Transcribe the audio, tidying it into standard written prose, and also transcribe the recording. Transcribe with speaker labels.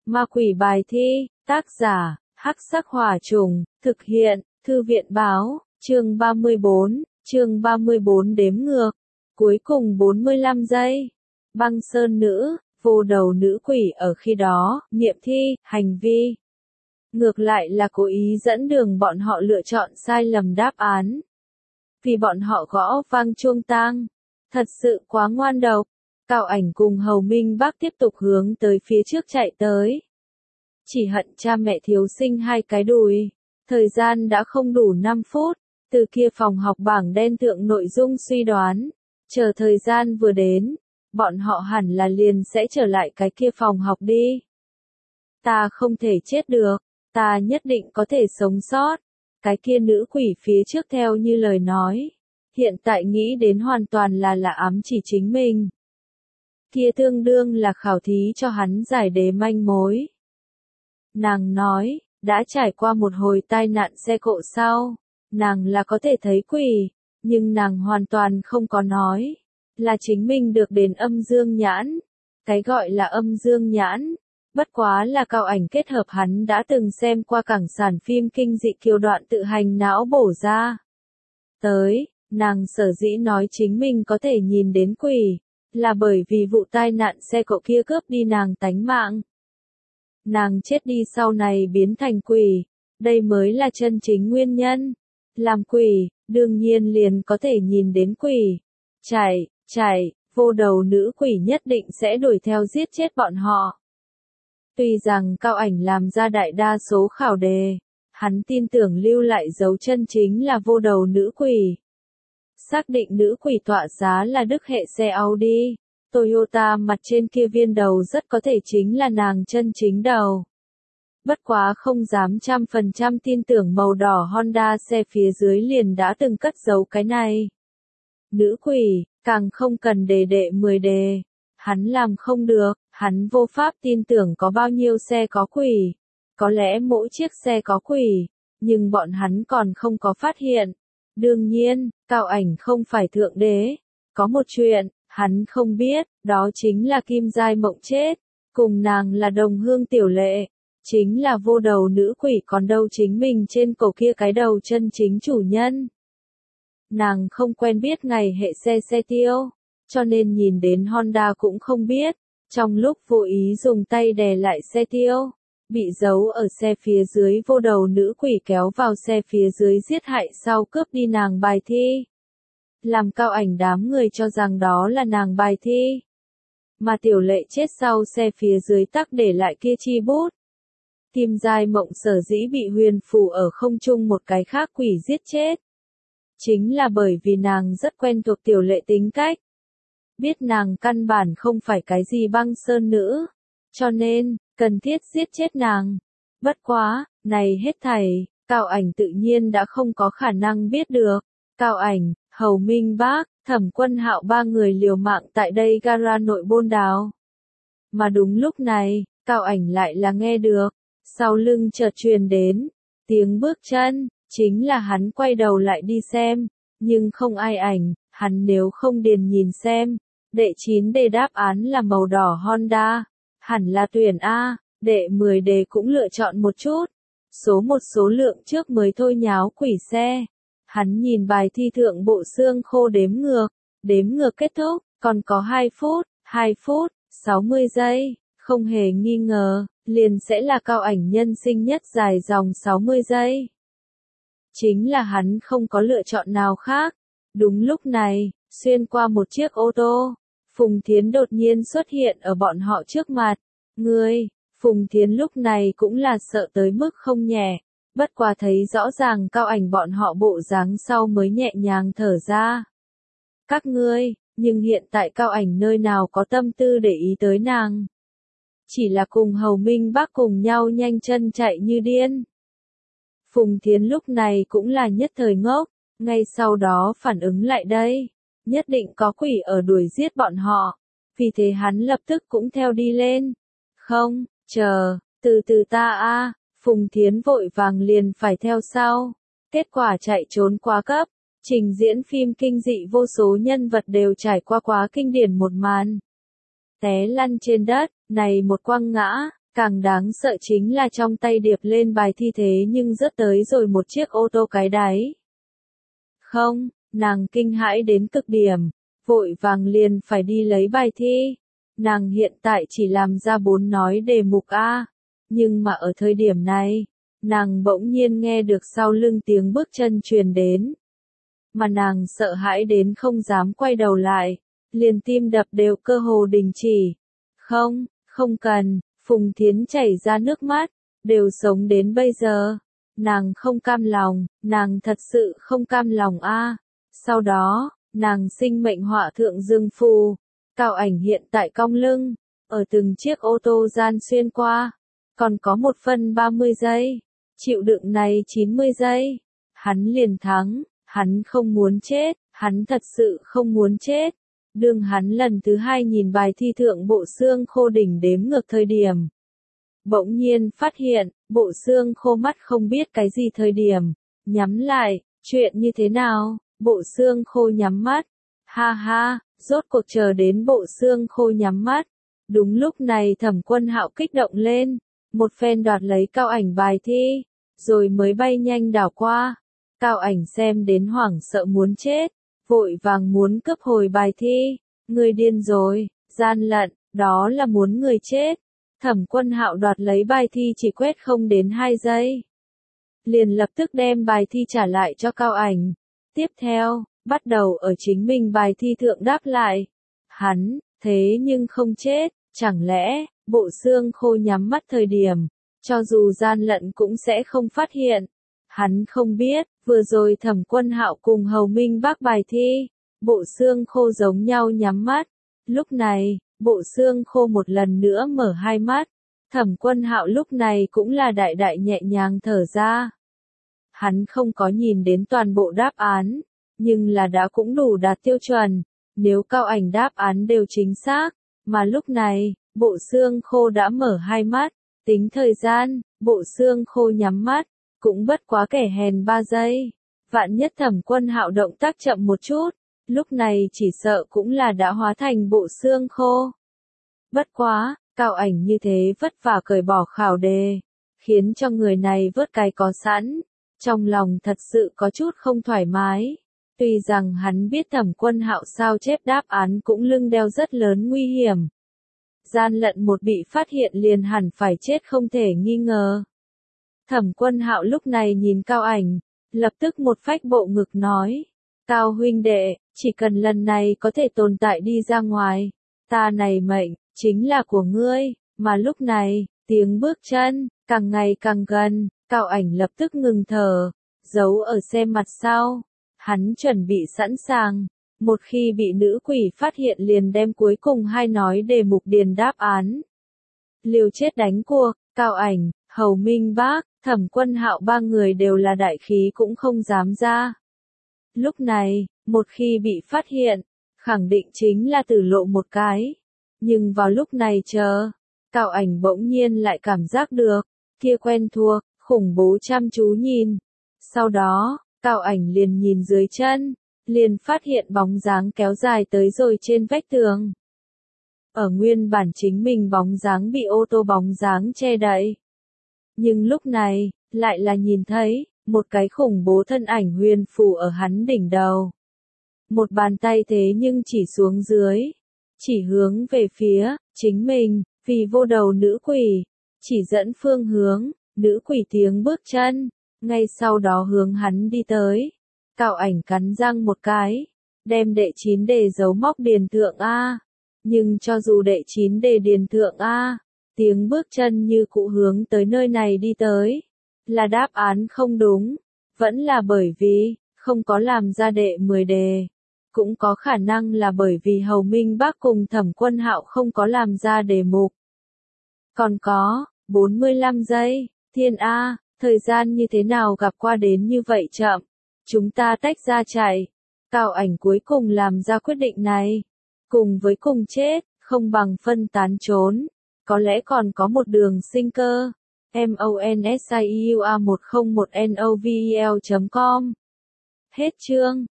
Speaker 1: Ma quỷ bài thi, tác giả, Hắc Sắc Hỏa Trùng, thực hiện, Thư viện báo, chương 34 đếm ngược, cuối cùng 45 giây. Băng sơn nữ, vô đầu nữ quỷ ở khi đó, nghiệm thi, hành vi. Ngược lại là cố ý dẫn đường bọn họ lựa chọn sai lầm đáp án. Vì bọn họ gõ vang chuông tang. Thật sự quá ngoan độc. Cao Ảnh cùng Hầu Minh Bắc tiếp tục hướng tới phía trước chạy tới. Chỉ hận cha mẹ thiếu sinh hai cái đùi. Thời gian đã không đủ 5 phút. Từ kia phòng học bảng đen thượng nội dung suy đoán. Chờ thời gian vừa đến. Bọn họ hẳn là liền sẽ trở lại cái kia phòng học đi. Ta không thể chết được. Ta nhất định có thể sống sót. Cái kia nữ quỷ phía trước theo như lời nói. Hiện tại nghĩ đến hoàn toàn là ám chỉ chính mình. Kia tương đương là khảo thí cho hắn giải đế manh mối. Nàng nói, đã trải qua một hồi tai nạn xe cộ sau, nàng là có thể thấy quỷ, nhưng nàng hoàn toàn không có nói, là chính mình được đến âm dương nhãn. Cái gọi là âm dương nhãn, bất quá là Cao Ảnh kết hợp hắn đã từng xem qua cảng sản phim kinh dị kiều đoạn tự hành não bổ ra. Tới, nàng sở dĩ nói chính mình có thể nhìn đến quỷ, là bởi vì vụ tai nạn xe cộ kia cướp đi nàng tánh mạng. Nàng chết đi sau này biến thành quỷ, đây mới là chân chính nguyên nhân. Làm quỷ, đương nhiên liền có thể nhìn đến quỷ. Chạy, vô đầu nữ quỷ nhất định sẽ đuổi theo giết chết bọn họ. Tuy rằng Cao Ảnh làm ra đại đa số khảo đề, hắn tin tưởng lưu lại dấu chân chính là vô đầu nữ quỷ. Xác định nữ quỷ tọa giá là Đức hệ xe Audi, Toyota mặt trên kia viên đầu rất có thể chính là nàng chân chính đầu. Bất quá không dám 100% tin tưởng màu đỏ Honda xe phía dưới liền đã từng cất giấu cái này. Nữ quỷ, càng không cần đệ 10 đề. Hắn làm không được, hắn vô pháp tin tưởng có bao nhiêu xe có quỷ. Có lẽ mỗi chiếc xe có quỷ, nhưng bọn hắn còn không có phát hiện. Đương nhiên, Cao Ảnh không phải thượng đế. Có một chuyện, hắn không biết, đó chính là Kim Giai Mộng chết. Cùng nàng là đồng hương tiểu lệ. Chính là vô đầu nữ quỷ còn đâu chính mình trên cổ kia cái đầu chân chính chủ nhân. Nàng không quen biết ngày hệ xe tiêu, cho nên nhìn đến Honda cũng không biết. Trong lúc vô ý dùng tay đè lại xe tiêu, bị giấu ở xe phía dưới vô đầu nữ quỷ kéo vào xe phía dưới giết hại sau cướp đi nàng bài thi. Làm Cao Ảnh đám người cho rằng đó là nàng bài thi. Mà tiểu lệ chết sau xe phía dưới tắc để lại kia chi bút. Kim Giai Mộng sở dĩ bị huyền phù ở không trung một cái khác quỷ giết chết. Chính là bởi vì nàng rất quen thuộc tiểu lệ tính cách. Biết nàng căn bản không phải cái gì băng sơn nữ. Cho nên, cần thiết giết chết nàng. Bất quá, này hết thảy, Cao Ảnh tự nhiên đã không có khả năng biết được. Cao Ảnh, Hầu Minh Bắc, Thẩm Quân Hạo ba người liều mạng tại đây gara nội bôn đào. Mà đúng lúc này, Cao Ảnh lại là nghe được. Sau lưng chợt truyền đến tiếng bước chân, chính là hắn quay đầu lại đi xem, nhưng không ai ảnh, hắn nếu không điền nhìn xem, đệ 9 đề đáp án là màu đỏ Honda, hẳn là tuyển A, đệ 10 đề cũng lựa chọn một chút, một số lượng trước mới thôi nháo quỷ xe. Hắn nhìn bài thi thượng bộ xương khô đếm ngược kết thúc, còn có 2 phút, 60 giây, không hề nghi ngờ. Liền sẽ là Cao Ảnh nhân sinh nhất dài dòng 60 giây. Chính là hắn không có lựa chọn nào khác. Đúng lúc này, xuyên qua một chiếc ô tô, Phùng Thiến đột nhiên xuất hiện ở bọn họ trước mặt. Phùng Thiến lúc này cũng là sợ tới mức không nhẹ. Bất quá thấy rõ ràng Cao Ảnh bọn họ bộ dáng sau mới nhẹ nhàng thở ra. Các ngươi, nhưng hiện tại Cao Ảnh nơi nào có tâm tư để ý tới nàng. Chỉ là cùng Hầu Minh Bắc cùng nhau nhanh chân chạy như điên. Phùng Thiến lúc này cũng là nhất thời ngốc, ngay sau đó phản ứng lại đây, nhất định có quỷ ở đuổi giết bọn họ, vì thế hắn lập tức cũng theo đi lên. Không, chờ, từ từ ta a, Phùng Thiến vội vàng liền phải theo sau, kết quả chạy trốn quá cấp, trình diễn phim kinh dị vô số nhân vật đều trải qua quá kinh điển một màn. Té lăn trên đất, này một quăng ngã, Càng đáng sợ chính là trong tay điệp lên bài thi thế nhưng rớt tới rồi một chiếc ô tô cái đáy. Không, nàng kinh hãi đến cực điểm, vội vàng liền phải đi lấy bài thi. Nàng hiện tại chỉ làm ra 4 nói đề mục A, nhưng mà ở thời điểm này, nàng bỗng nhiên nghe được sau lưng tiếng bước chân truyền đến. Mà nàng sợ hãi đến không dám quay đầu lại, liền tim đập đều cơ hồ đình chỉ. Không, không cần, Phùng Thiến chảy ra nước mắt, đều sống đến bây giờ. Nàng không cam lòng, nàng thật sự không cam lòng a. Sau đó, nàng sinh mệnh họa thượng dương phù. Cao Ảnh hiện tại cong lưng, ở từng chiếc ô tô gian xuyên qua. Còn có 1/30 giây, chịu đựng này 90 giây. Hắn liền thắng, hắn không muốn chết, hắn thật sự không muốn chết. Đương hắn lần thứ 2 nhìn bài thi thượng bộ xương khô đỉnh đếm ngược thời điểm. Bỗng nhiên phát hiện, bộ xương khô mắt không biết cái gì thời điểm, nhắm lại, chuyện như thế nào, bộ xương khô nhắm mắt, ha ha, rốt cuộc chờ đến bộ xương khô nhắm mắt. Đúng lúc này Thẩm Quân Hạo kích động lên, một phen đoạt lấy Cao Ảnh bài thi, rồi mới bay nhanh đảo qua. Cao Ảnh xem đến hoảng sợ muốn chết, vội vàng muốn cướp hồi bài thi, người điên rồi, gian lận, đó là muốn người chết. Thẩm Quân Hạo đoạt lấy bài thi chỉ quét không đến 2 giây. Liền lập tức đem bài thi trả lại cho Cao Ảnh. Tiếp theo, bắt đầu ở chính mình bài thi thượng đáp lại. Hắn, thế nhưng không chết, chẳng lẽ, bộ xương khô nhắm mắt thời điểm, cho dù gian lận cũng sẽ không phát hiện. Hắn không biết, vừa rồi Thẩm Quân Hạo cùng Hầu Minh Bác bài thi, bộ xương khô giống nhau nhắm mắt. Lúc này, bộ xương khô một lần nữa mở hai mắt. Thẩm Quân Hạo lúc này cũng là đại đại nhẹ nhàng thở ra. Hắn không có nhìn đến toàn bộ đáp án, nhưng là đã cũng đủ đạt tiêu chuẩn. Nếu Cao Ảnh đáp án đều chính xác, mà lúc này, bộ xương khô đã mở hai mắt, tính thời gian, bộ xương khô nhắm mắt, cũng bất quá kẻ hèn 3 giây. Vạn nhất Thẩm Quân Hạo động tác chậm một chút, lúc này chỉ sợ cũng là đã hóa thành bộ xương khô. Bất quá, Cao Ảnh như thế vất vả cởi bỏ khảo đề, khiến cho người này vớt cái có sẵn, trong lòng thật sự có chút không thoải mái. Tuy rằng hắn biết Thẩm Quân Hạo sao chép đáp án cũng lưng đeo rất lớn nguy hiểm. Gian lận một bị phát hiện liền hẳn phải chết không thể nghi ngờ. Thẩm Quân Hạo lúc này nhìn Cao Ảnh, lập tức một phách bộ ngực nói, Cao huynh đệ, chỉ cần lần này có thể tồn tại đi ra ngoài, ta này mệnh, chính là của ngươi, mà lúc này, tiếng bước chân, càng ngày càng gần, Cao Ảnh lập tức ngừng thở, giấu ở xe mặt sau, hắn chuẩn bị sẵn sàng, một khi bị nữ quỷ phát hiện liền đem cuối cùng 2 nói đề mục điền đáp án. Liều chết đánh cuộc, Cao Ảnh, Hầu Minh Bác, Thẩm Quân Hạo 3 người đều là đại khí cũng không dám ra. Lúc này, một khi bị phát hiện, khẳng định chính là tử lộ một cái. Nhưng vào lúc này chờ, Cao Ảnh bỗng nhiên lại cảm giác được, kia quen thuộc, khủng bố chăm chú nhìn. Sau đó, Cao Ảnh liền nhìn dưới chân, liền phát hiện bóng dáng kéo dài tới rồi trên vách tường. Ở nguyên bản chính mình bóng dáng bị ô tô bóng dáng che đậy. Nhưng lúc này, lại là nhìn thấy, một cái khủng bố thân ảnh huyền phù ở hắn đỉnh đầu. Một bàn tay thế nhưng chỉ xuống dưới, chỉ hướng về phía, chính mình, vì vô đầu nữ quỷ, chỉ dẫn phương hướng, nữ quỷ tiếng bước chân, ngay sau đó hướng hắn đi tới. Cao Ảnh cắn răng một cái, đem đệ 9 đề dấu móc điền thượng A. Nhưng cho dù đệ 9 đề điền thượng A, tiếng bước chân như cũ hướng tới nơi này đi tới, là đáp án không đúng, vẫn là bởi vì, không có làm ra đệ 10 đề. Cũng có khả năng là bởi vì Hầu Minh Bác cùng Thẩm Quân Hạo không có làm ra đề mục. Còn có, 45 giây, thiên A, thời gian như thế nào gặp qua đến như vậy chậm, chúng ta tách ra chạy. Cao Ảnh cuối cùng làm ra quyết định này, cùng với cùng chết, không bằng phân tán trốn, có lẽ còn có một đường sinh cơ. MONSIUA101novel.com. Hết chương.